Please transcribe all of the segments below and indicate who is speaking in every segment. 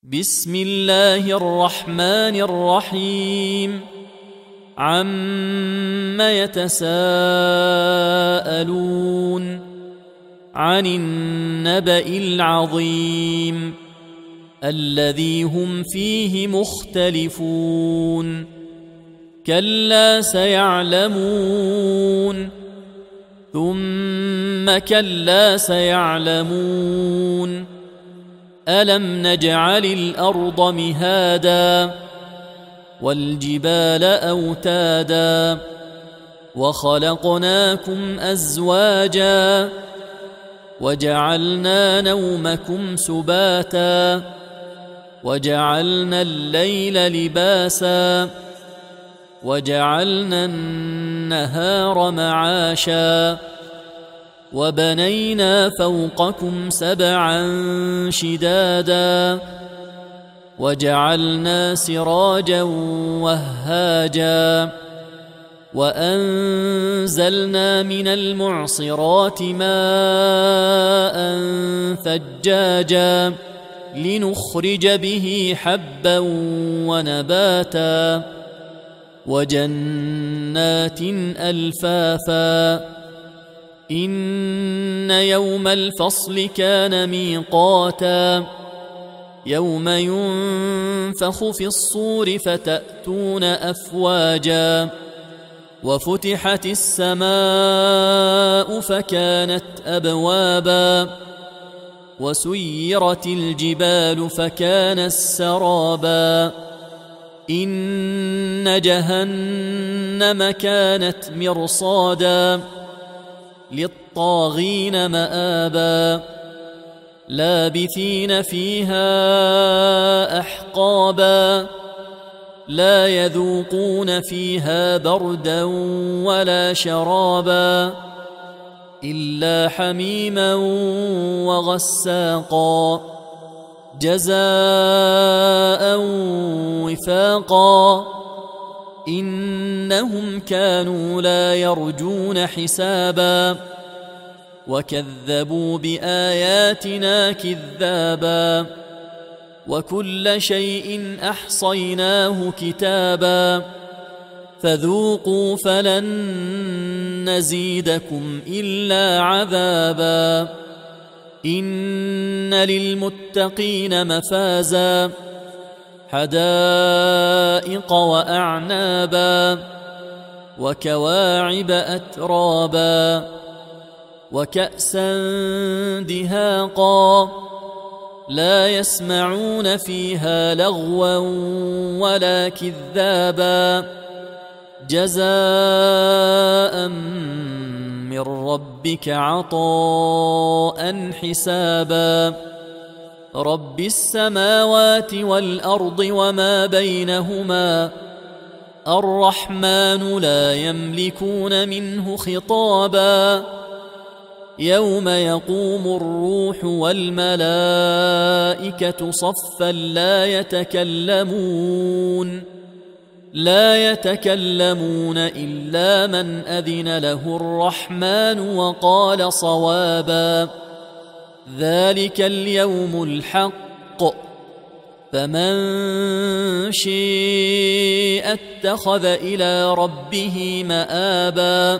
Speaker 1: بسم الله الرحمن الرحيم عم يتساءلون عن النبأ العظيم الذي هم فيه مختلفون كلا سيعلمون ثم كلا سيعلمون ألم نجعل الأرض مهادا والجبال أوتادا وخلقناكم أزواجا وجعلنا نومكم سباتا وجعلنا الليل لباسا وجعلنا النهار معاشا وبنينا فوقكم سبعا شدادا وجعلنا سراجا وهاجا وأنزلنا من المعصرات ماء ثجاجا لنخرج به حبا ونباتا وجنات ألفافا إن يوم الفصل كان ميقاتا يوم ينفخ في الصور فتأتون أفواجا وفتحت السماء فكانت أبوابا وسيرت الجبال فكانت سرابا إن جهنم كانت مرصادا للطاغين مآبا لابثين فيها أحقابا لا يذوقون فيها بردا ولا شرابا إلا حميما وغساقا جزاء وفاقا إنهم كانوا لا يرجون حسابا وكذبوا بآياتنا كذابا وكل شيء أحصيناه كتابا فذوقوا فلن نزيدكم إلا عذابا إن للمتقين مفازا حدائق وأعنابا وكواعب أترابا وكأسا دهاقا لا يسمعون فيها لغوا ولا كذابا جزاء من ربك عطاء حسابا رب السماوات والأرض وما بينهما الرحمن لا يملكون منه خطابا يوم يقوم الروح والملائكة صفا لا يتكلمون إلا من أذن له الرحمن وقال صوابا ذلك اليوم الحق فمن شاء اتخذ إلى ربه مآبا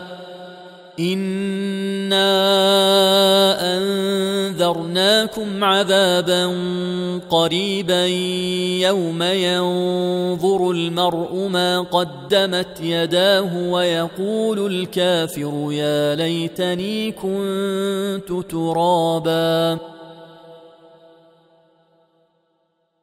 Speaker 1: إنا أنذرناكم عذابا قريبا يوم ينظر المرء ما قدمت يداه ويقول الكافر يا ليتني كنت ترابا.